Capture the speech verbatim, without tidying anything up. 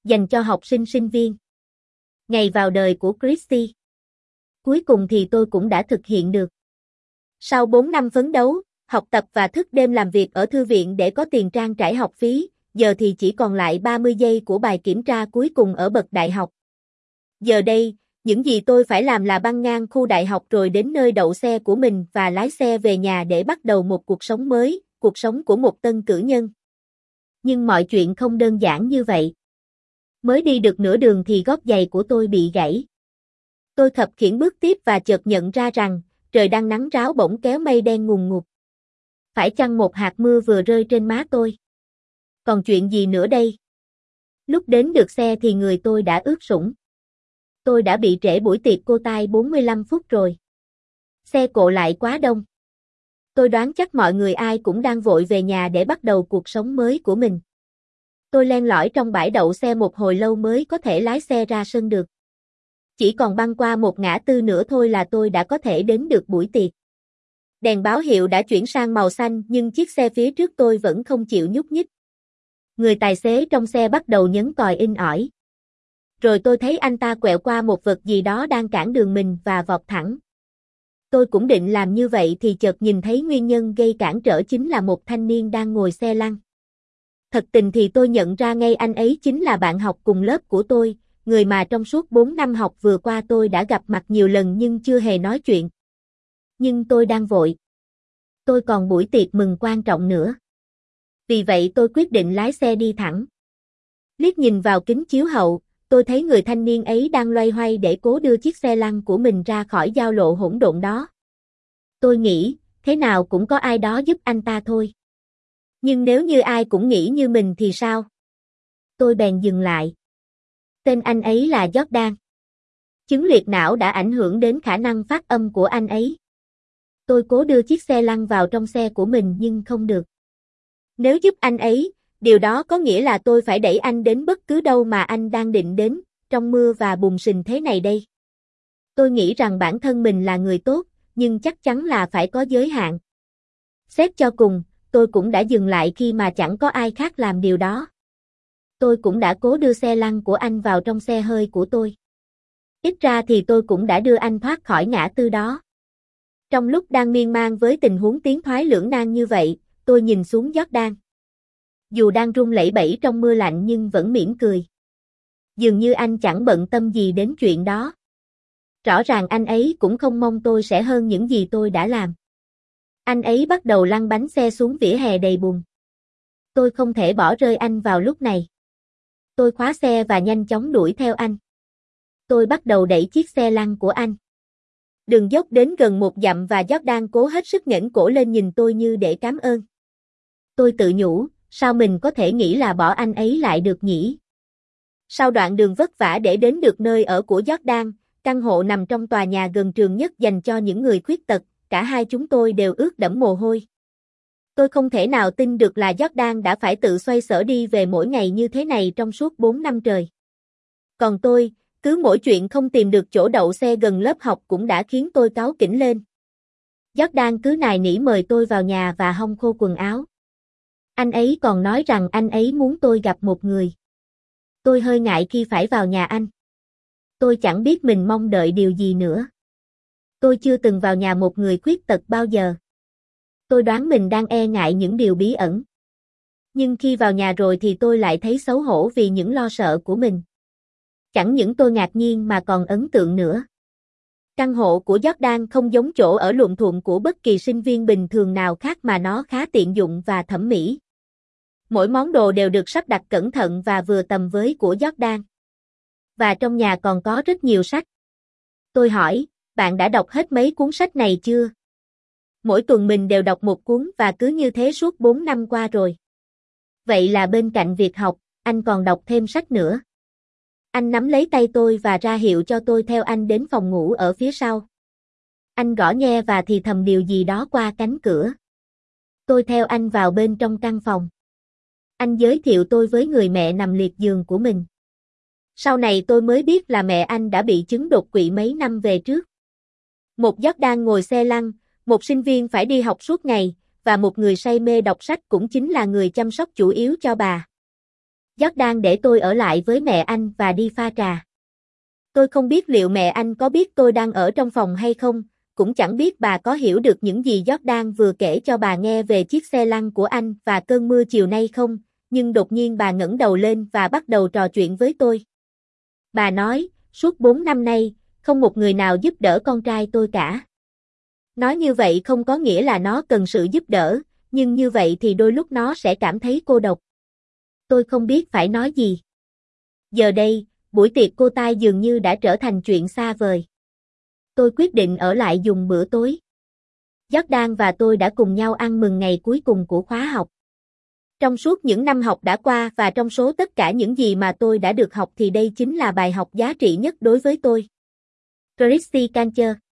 dành cho học sinh sinh viên. Ngày vào đời của Christy. Cuối cùng thì tôi cũng đã thực hiện được. Sau bốn năm phấn đấu, học tập và thức đêm làm việc ở thư viện để có tiền trang trải học phí, giờ thì chỉ còn lại ba mươi giây của bài kiểm tra cuối cùng ở bậc đại học. Giờ đây, những gì tôi phải làm là băng ngang khu đại học rồi đến nơi đậu xe của mình và lái xe về nhà để bắt đầu một cuộc sống mới, cuộc sống của một tân cử nhân. Nhưng mọi chuyện không đơn giản như vậy. Mới đi được nửa đường thì gót giày của tôi bị gãy. Tôi khập khiễng bước tiếp và chợt nhận ra rằng, trời đang nắng ráo bỗng kéo mây đen ngùn ngụt. Phải chăng một hạt mưa vừa rơi trên má tôi? Còn chuyện gì nữa đây? Lúc đến được xe thì người tôi đã ướt sũng. Tôi đã bị trễ buổi tiệc cô tai bốn mươi lăm phút rồi. Xe cộ lại quá đông. Tôi đoán chắc mọi người ai cũng đang vội về nhà để bắt đầu cuộc sống mới của mình. Tôi len lỏi trong bãi đậu xe một hồi lâu mới có thể lái xe ra sân được. Chỉ còn băng qua một ngã tư nữa thôi là tôi đã có thể đến được buổi tiệc. Đèn báo hiệu đã chuyển sang màu xanh nhưng chiếc xe phía trước tôi vẫn không chịu nhúc nhích. Người tài xế trong xe bắt đầu nhấn còi inh ỏi. Rồi tôi thấy anh ta quẹo qua một vật gì đó đang cản đường mình và vọt thẳng. Tôi cũng định làm như vậy thì chợt nhìn thấy nguyên nhân gây cản trở chính là một thanh niên đang ngồi xe lăn. Thật tình thì tôi nhận ra ngay anh ấy chính là bạn học cùng lớp của tôi, người mà trong suốt bốn năm học vừa qua tôi đã gặp mặt nhiều lần nhưng chưa hề nói chuyện. Nhưng tôi đang vội. Tôi còn buổi tiệc mừng quan trọng nữa. Vì vậy tôi quyết định lái xe đi thẳng. Liếc nhìn vào kính chiếu hậu, tôi thấy người thanh niên ấy đang loay hoay để cố đưa chiếc xe lăn của mình ra khỏi giao lộ hỗn độn đó. Tôi nghĩ, thế nào cũng có ai đó giúp anh ta thôi. Nhưng nếu như ai cũng nghĩ như mình thì sao? Tôi bèn dừng lại. Tên anh ấy là Jordan. Chứng liệt não đã ảnh hưởng đến khả năng phát âm của anh ấy. Tôi cố đưa chiếc xe lăn vào trong xe của mình nhưng không được. Nếu giúp anh ấy, điều đó có nghĩa là tôi phải đẩy anh đến bất cứ đâu mà anh đang định đến, trong mưa và bùn sình thế này đây. Tôi nghĩ rằng bản thân mình là người tốt, nhưng chắc chắn là phải có giới hạn. Xét cho cùng, tôi cũng đã dừng lại khi mà chẳng có ai khác làm điều đó. Tôi cũng đã cố đưa xe lăn của anh vào trong xe hơi của tôi. Ít ra thì tôi cũng đã đưa anh thoát khỏi ngã tư đó. Trong lúc đang miên man với tình huống tiến thoái lưỡng nan như vậy, tôi nhìn xuống Jordan. Dù đang run lẩy bẩy trong mưa lạnh nhưng vẫn mỉm cười. Dường như anh chẳng bận tâm gì đến chuyện đó. Rõ ràng anh ấy cũng không mong tôi sẽ hơn những gì tôi đã làm. Anh ấy bắt đầu lăn bánh xe xuống vỉa hè đầy bùn. Tôi không thể bỏ rơi anh vào lúc này. Tôi khóa xe và nhanh chóng đuổi theo anh. Tôi bắt đầu đẩy chiếc xe lăn của anh. Đường dốc đến gần một dặm và Jordan cố hết sức nghển cổ lên nhìn tôi như để cảm ơn. Tôi tự nhủ, sao mình có thể nghĩ là bỏ anh ấy lại được nhỉ? Sau đoạn đường vất vả để đến được nơi ở của Jordan, căn hộ nằm trong tòa nhà gần trường nhất dành cho những người khuyết tật, cả hai chúng tôi đều ướt đẫm mồ hôi. Tôi không thể nào tin được là Jordan đã phải tự xoay sở đi về mỗi ngày như thế này trong suốt bốn năm trời. Còn tôi, cứ mỗi chuyện không tìm được chỗ đậu xe gần lớp học cũng đã khiến tôi cáu kỉnh lên. Jordan cứ nài nỉ mời tôi vào nhà và hong khô quần áo. Anh ấy còn nói rằng anh ấy muốn tôi gặp một người. Tôi hơi ngại khi phải vào nhà anh. Tôi chẳng biết mình mong đợi điều gì nữa. Tôi chưa từng vào nhà một người khuyết tật bao giờ. Tôi đoán mình đang e ngại những điều bí ẩn. Nhưng khi vào nhà rồi thì tôi lại thấy xấu hổ vì những lo sợ của mình. Chẳng những tôi ngạc nhiên mà còn ấn tượng nữa. Căn hộ của Jordan không giống chỗ ở luộm thuộm của bất kỳ sinh viên bình thường nào khác mà nó khá tiện dụng và thẩm mỹ. Mỗi món đồ đều được sắp đặt cẩn thận và vừa tầm với của Jordan. Và trong nhà còn có rất nhiều sách. Tôi hỏi, bạn đã đọc hết mấy cuốn sách này chưa? Mỗi tuần mình đều đọc một cuốn và cứ như thế suốt bốn năm qua rồi. Vậy là bên cạnh việc học, anh còn đọc thêm sách nữa. Anh nắm lấy tay tôi và ra hiệu cho tôi theo anh đến phòng ngủ ở phía sau. Anh gõ nghe và thì thầm điều gì đó qua cánh cửa. Tôi theo anh vào bên trong căn phòng. Anh giới thiệu tôi với người mẹ nằm liệt giường của mình. Sau này tôi mới biết là mẹ anh đã bị chứng đột quỵ mấy năm về trước. Một Jordan ngồi xe lăn, một sinh viên phải đi học suốt ngày, và một người say mê đọc sách cũng chính là người chăm sóc chủ yếu cho bà. Jordan để tôi ở lại với mẹ anh và đi pha trà. Tôi không biết liệu mẹ anh có biết tôi đang ở trong phòng hay không, cũng chẳng biết bà có hiểu được những gì Jordan vừa kể cho bà nghe về chiếc xe lăn của anh và cơn mưa chiều nay không, nhưng đột nhiên bà ngẩng đầu lên và bắt đầu trò chuyện với tôi. Bà nói, suốt bốn năm nay, không một người nào giúp đỡ con trai tôi cả. Nói như vậy không có nghĩa là nó cần sự giúp đỡ, nhưng như vậy thì đôi lúc nó sẽ cảm thấy cô độc. Tôi không biết phải nói gì. Giờ đây, buổi tiệc cô tai dường như đã trở thành chuyện xa vời. Tôi quyết định ở lại dùng bữa tối. Jordan và tôi đã cùng nhau ăn mừng ngày cuối cùng của khóa học. Trong suốt những năm học đã qua và trong số tất cả những gì mà tôi đã được học thì đây chính là bài học giá trị nhất đối với tôi. Christy Cancher